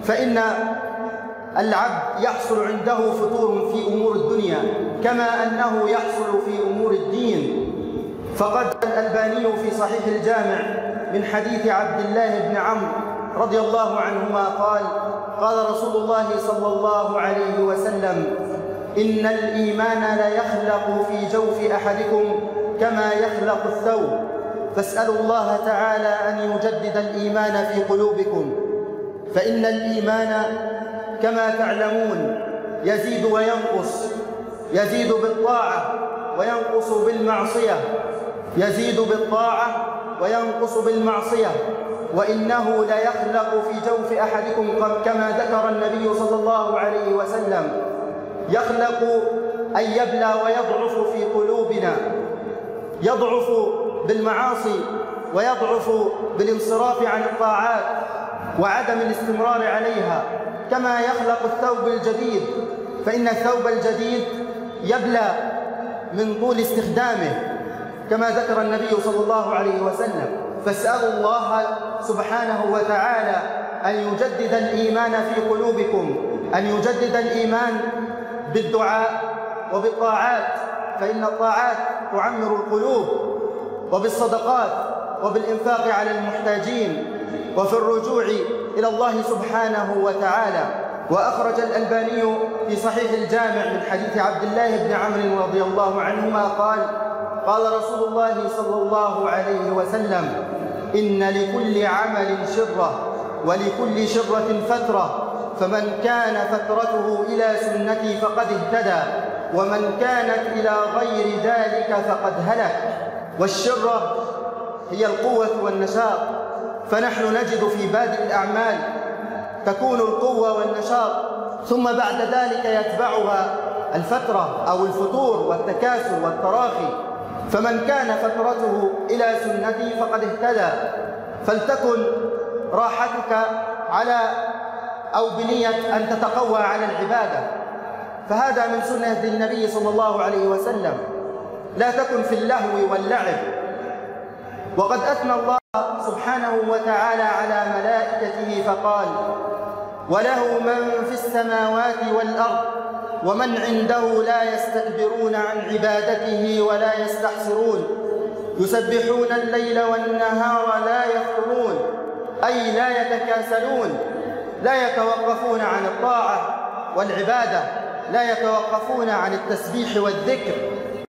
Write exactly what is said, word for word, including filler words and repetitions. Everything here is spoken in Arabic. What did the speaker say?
فإن العبد يحصل عنده فتور في أمور الدنيا كما أنه يحصل في أمور الدين. فقد الألباني في صحيح الجامع من حديث عبد الله بن عمرو رضي الله عنهما قال: قال رسول الله صلى الله عليه وسلم: إن الإيمان ليخلق في جوف أحدكم كما يخلق الثوب، فاسألوا الله تعالى أن يجدد الإيمان في قلوبكم، فإن الإيمان كما تعلمون يزيد وينقص، يزيد بالطاعة وينقص بالمعصية، يزيد بالطاعة وينقص بالمعصية، وإنه ليخلق في جوف أحدكم كما ذكر النبي صلى الله عليه وسلم، يخلق أن يبلى ويضعف في قلوبنا، يضعف بالمعاصي ويضعف بالانصراف عن الطاعات وعدم الاستمرار عليها، كما يخلق الثوب الجديد، فإن الثوب الجديد يبلى من طول استخدامه كما ذكر النبي صلى الله عليه وسلم. فاسألوا الله سبحانه وتعالى أن يجدد الإيمان في قلوبكم، أن يجدد الإيمان بالدعاء وبالطاعات، فإن الطاعات تعمر القلوب، وبالصدقات وبالإنفاق على المحتاجين، وفي الرجوع إلى الله سبحانه وتعالى. وأخرج الألباني في صحيح الجامع من حديث عبد الله بن عمرو رضي الله عنهما قال: قال رسول الله صلى الله عليه وسلم: إن لكل عمل شرة ولكل شرة فترة، فمن كان فترته إلى سنتي فقد اهتدى، ومن كانت إلى غير ذلك فقد هلك. والشرة هي القوة والنشاط، فنحن نجد في بادئ الأعمال تكون القوة والنشاط، ثم بعد ذلك يتبعها الفترة أو الفتور والتكاسل والتراخي. فمن كان فترته إلى سنتي فقد اهتدى، فلتكن راحتك على أو بنية أن تتقوى على العبادة، فهذا من سنة النبي صلى الله عليه وسلم. لا تكن في اللهو واللعب. وقد أثنى الله سبحانه وتعالى على ملائكته فقال: وله من في السماوات والأرض ومن عنده لا يستكبرون عن عبادته ولا يستحسرون، يسبحون الليل والنهار لا يفترون، أي لا يتكاسلون، لا يتوقفون عن الطاعة والعبادة، لا يتوقفون عن التسبيح والذكر،